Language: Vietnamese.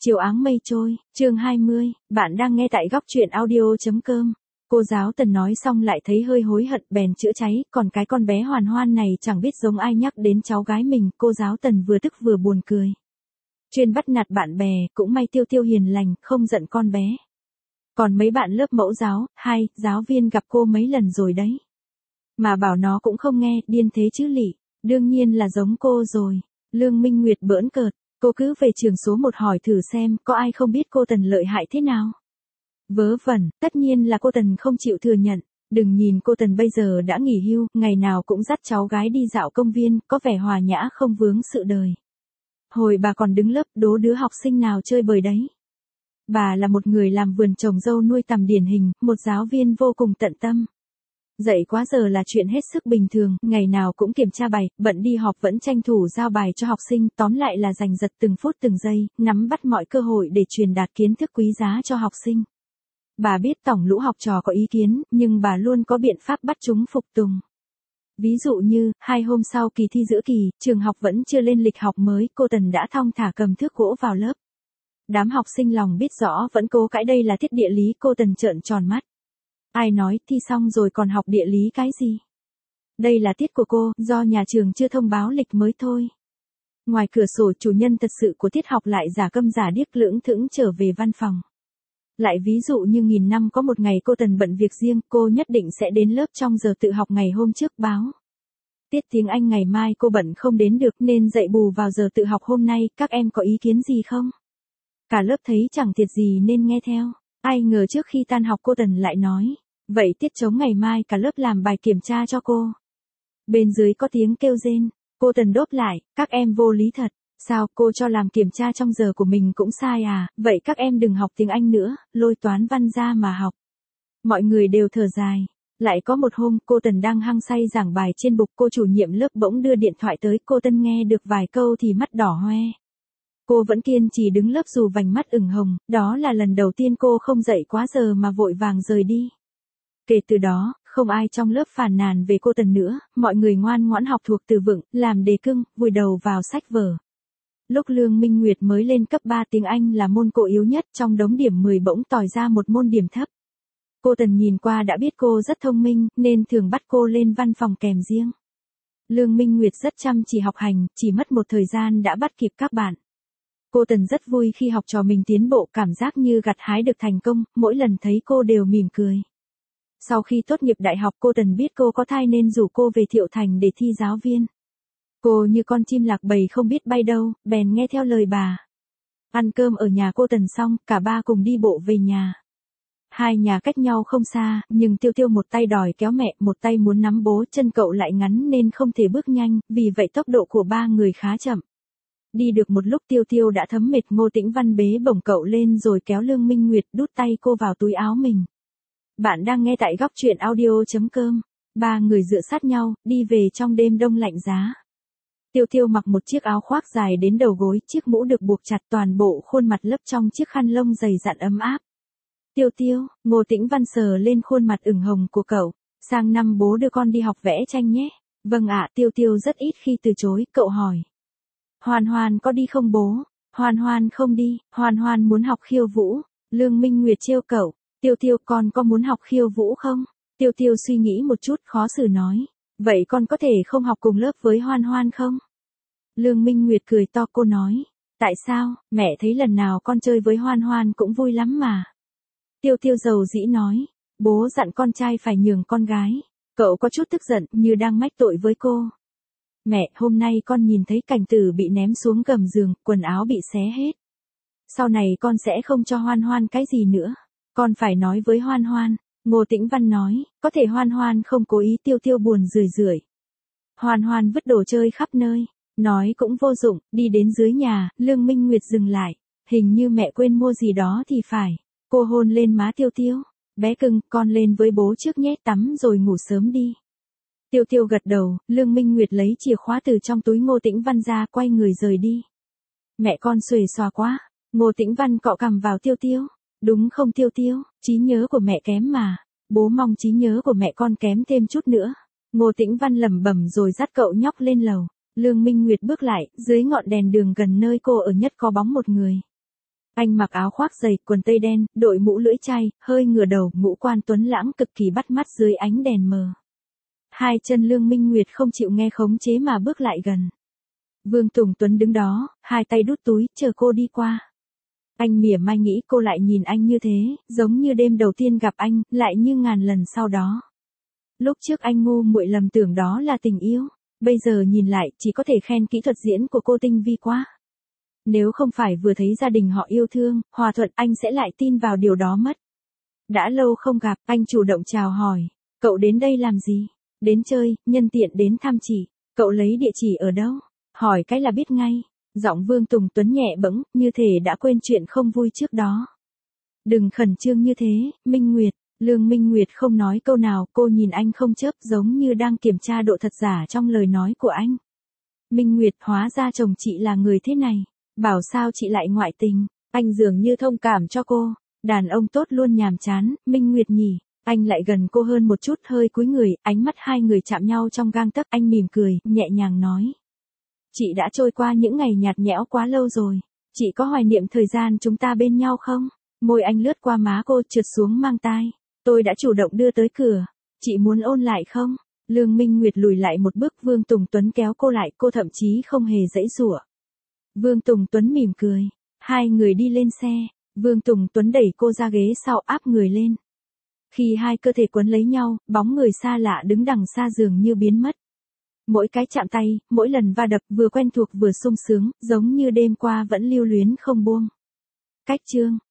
Chiều áng mây trôi, chương 20, bạn đang nghe tại góc truyện audio.com. Cô giáo Tần nói xong lại thấy hơi hối hận bèn chữa cháy, còn cái con bé Hoàn Hoan này chẳng biết giống ai nhắc đến cháu gái mình, cô giáo Tần vừa tức vừa buồn cười. Chuyên bắt nạt bạn bè, cũng may Tiêu Tiêu hiền lành, không giận con bé. Còn mấy bạn lớp mẫu giáo, giáo viên gặp cô mấy lần rồi đấy. Mà bảo nó cũng không nghe, điên thế chứ lị, đương nhiên là giống cô rồi. Lương Minh Nguyệt bỡn cợt. Cô cứ về trường số 1 hỏi thử xem có ai không biết cô Tần lợi hại thế nào. Vớ vẩn, tất nhiên là cô Tần không chịu thừa nhận. Đừng nhìn cô Tần bây giờ đã nghỉ hưu, ngày nào cũng dắt cháu gái đi dạo công viên, có vẻ hòa nhã không vướng sự đời. Hồi bà còn đứng lớp đố đứa học sinh nào chơi bời đấy. Bà là một người làm vườn trồng dâu nuôi tầm điển hình, một giáo viên vô cùng tận tâm. Dạy quá giờ là chuyện hết sức bình thường, ngày nào cũng kiểm tra bài, bận đi họp vẫn tranh thủ giao bài cho học sinh, tóm lại là giành giật từng phút từng giây, nắm bắt mọi cơ hội để truyền đạt kiến thức quý giá cho học sinh. Bà biết tổng lũ học trò có ý kiến, nhưng bà luôn có biện pháp bắt chúng phục tùng. Ví dụ như, 2 hôm sau kỳ thi giữa kỳ, trường học vẫn chưa lên lịch học mới, cô Tần đã thong thả cầm thước gỗ vào lớp. Đám học sinh lòng biết rõ vẫn cố cãi đây là tiết địa lý, cô Tần trợn tròn mắt. Ai nói thi xong rồi còn học địa lý cái gì? Đây là tiết của cô, do nhà trường chưa thông báo lịch mới thôi. Ngoài cửa sổ chủ nhân thật sự của tiết học lại giả câm giả điếc lưỡng thững trở về văn phòng. Lại ví dụ như nghìn năm có một ngày cô Tần bận việc riêng, cô nhất định sẽ đến lớp trong giờ tự học ngày hôm trước báo. Tiết tiếng Anh ngày mai cô bận không đến được nên dạy bù vào giờ tự học hôm nay, các em có ý kiến gì không? Cả lớp thấy chẳng thiệt gì nên nghe theo. Ai ngờ trước khi tan học cô Tần lại nói, vậy tiết trống ngày mai cả lớp làm bài kiểm tra cho cô. Bên dưới có tiếng kêu rên, cô Tần đốp lại, các em vô lý thật, sao cô cho làm kiểm tra trong giờ của mình cũng sai à, vậy các em đừng học tiếng Anh nữa, lôi toán văn ra mà học. Mọi người đều thở dài. Lại có một hôm cô Tần đang hăng say giảng bài trên bục, cô chủ nhiệm lớp bỗng đưa điện thoại tới, cô Tần nghe được vài câu thì mắt đỏ hoe. Cô vẫn kiên trì đứng lớp dù vành mắt ửng hồng, đó là lần đầu tiên cô không dậy quá giờ mà vội vàng rời đi. Kể từ đó, không ai trong lớp phàn nàn về cô Tần nữa, mọi người ngoan ngoãn học thuộc từ vựng, làm đề cương, vùi đầu vào sách vở. Lúc Lương Minh Nguyệt mới lên cấp 3 tiếng Anh là môn cô yếu nhất, trong đống điểm 10 bỗng tỏi ra một môn điểm thấp. Cô Tần nhìn qua đã biết cô rất thông minh, nên thường bắt cô lên văn phòng kèm riêng. Lương Minh Nguyệt rất chăm chỉ học hành, chỉ mất một thời gian đã bắt kịp các bạn. Cô Tần rất vui khi học trò mình tiến bộ, cảm giác như gặt hái được thành công, mỗi lần thấy cô đều mỉm cười. Sau khi tốt nghiệp đại học cô Tần biết cô có thai nên rủ cô về Thiệu Thành để thi giáo viên. Cô như con chim lạc bầy không biết bay đâu, bèn nghe theo lời bà. Ăn cơm ở nhà cô Tần xong, cả ba cùng đi bộ về nhà. Hai nhà cách nhau không xa, nhưng Tiêu Tiêu một tay đòi kéo mẹ, một tay muốn nắm bố, chân cậu lại ngắn nên không thể bước nhanh, vì vậy tốc độ của ba người khá chậm. Đi được một lúc Tiêu Tiêu đã thấm mệt, Ngô Tĩnh Văn bế bổng cậu lên rồi kéo Lương Minh Nguyệt đút tay cô vào túi áo mình. Bạn đang nghe tại góc truyện audio.com. Ba người dựa sát nhau, đi về trong đêm đông lạnh giá. Tiêu Tiêu mặc một chiếc áo khoác dài đến đầu gối, chiếc mũ được buộc chặt, toàn bộ khuôn mặt lấp trong chiếc khăn lông dày dặn ấm áp. Tiêu Tiêu, Ngô Tĩnh Văn sờ lên khuôn mặt ửng hồng của cậu. Sang năm bố đưa con đi học vẽ tranh nhé. Vâng ạ, Tiêu Tiêu rất ít khi từ chối, cậu hỏi. Hoàn Hoàn có đi không bố? Hoàn Hoàn không đi, Hoàn Hoàn muốn học khiêu vũ. Lương Minh Nguyệt trêu cậu. Tiêu Tiêu, con có muốn học khiêu vũ không? Tiêu Tiêu suy nghĩ một chút, khó xử nói. Vậy con có thể không học cùng lớp với Hoan Hoan không? Lương Minh Nguyệt cười to, cô nói. Tại sao, mẹ thấy lần nào con chơi với Hoan Hoan cũng vui lắm mà. Tiêu Tiêu dầu dĩ nói. Bố dặn con trai phải nhường con gái. Cậu có chút tức giận, như đang mách tội với cô. Mẹ, hôm nay con nhìn thấy Cảnh Tử bị ném xuống gầm giường, quần áo bị xé hết. Sau này con sẽ không cho Hoan Hoan cái gì nữa. Con phải nói với Hoan Hoan. Ngô Tĩnh Văn nói, có thể Hoan Hoan không cố ý. Tiêu Tiêu buồn rười rượi. Hoan Hoan vứt đồ chơi khắp nơi. Nói cũng vô dụng, đi đến dưới nhà, Lương Minh Nguyệt dừng lại. Hình như mẹ quên mua gì đó thì phải. Cô hôn lên má Tiêu Tiêu. Bé cưng, con lên với bố trước nhé, tắm rồi ngủ sớm đi. Tiêu Tiêu gật đầu, Lương Minh Nguyệt lấy chìa khóa từ trong túi Ngô Tĩnh Văn ra, quay người rời đi. Mẹ con xuề xòa quá. Ngô Tĩnh Văn cọ cằm vào Tiêu Tiêu. Đúng không Tiêu Tiêu, trí nhớ của mẹ kém mà. Bố mong trí nhớ của mẹ con kém thêm chút nữa. Ngô Tĩnh Văn lẩm bẩm rồi dắt cậu nhóc lên lầu. Lương Minh Nguyệt bước lại, dưới ngọn đèn đường gần nơi cô ở nhất có bóng một người. Anh mặc áo khoác dày, quần tây đen, đội mũ lưỡi chai, hơi ngửa đầu, ngũ quan tuấn lãng cực kỳ bắt mắt dưới ánh đèn mờ. Hai chân Lương Minh Nguyệt không chịu nghe khống chế mà bước lại gần. Vương Tùng Tuấn đứng đó, hai tay đút túi, chờ cô đi qua. Anh mỉa mai nghĩ cô lại nhìn anh như thế, giống như đêm đầu tiên gặp anh, lại như ngàn lần sau đó. Lúc trước anh ngu muội lầm tưởng đó là tình yêu, bây giờ nhìn lại chỉ có thể khen kỹ thuật diễn của cô tinh vi quá. Nếu không phải vừa thấy gia đình họ yêu thương, hòa thuận anh sẽ lại tin vào điều đó mất. Đã lâu không gặp, anh chủ động chào hỏi, cậu đến đây làm gì? Đến chơi, nhân tiện đến thăm chị, cậu lấy địa chỉ ở đâu? Hỏi cái là biết ngay. Giọng Vương Tùng Tuấn nhẹ bẫng, như thể đã quên chuyện không vui trước đó. Đừng khẩn trương như thế, Minh Nguyệt. Lương Minh Nguyệt không nói câu nào, cô nhìn anh không chớp giống như đang kiểm tra độ thật giả trong lời nói của anh. Minh Nguyệt, hóa ra chồng chị là người thế này. Bảo sao chị lại ngoại tình, anh dường như thông cảm cho cô. Đàn ông tốt luôn nhàm chán, Minh Nguyệt nhỉ. Anh lại gần cô hơn một chút, hơi cúi người, ánh mắt hai người chạm nhau trong gang tấc. Anh mỉm cười, nhẹ nhàng nói. Chị đã trôi qua những ngày nhạt nhẽo quá lâu rồi. Chị có hoài niệm thời gian chúng ta bên nhau không? Môi anh lướt qua má cô trượt xuống mang tai. Tôi đã chủ động đưa tới cửa. Chị muốn ôn lại không? Lương Minh Nguyệt lùi lại một bước, Vương Tùng Tuấn kéo cô lại, cô thậm chí không hề giãy giụa. Vương Tùng Tuấn mỉm cười. Hai người đi lên xe. Vương Tùng Tuấn đẩy cô ra ghế sau, áp người lên. Khi hai cơ thể quấn lấy nhau, bóng người xa lạ đứng đằng xa dường như biến mất. Mỗi cái chạm tay, mỗi lần va đập vừa quen thuộc vừa sung sướng, giống như đêm qua vẫn lưu luyến không buông. Cách chương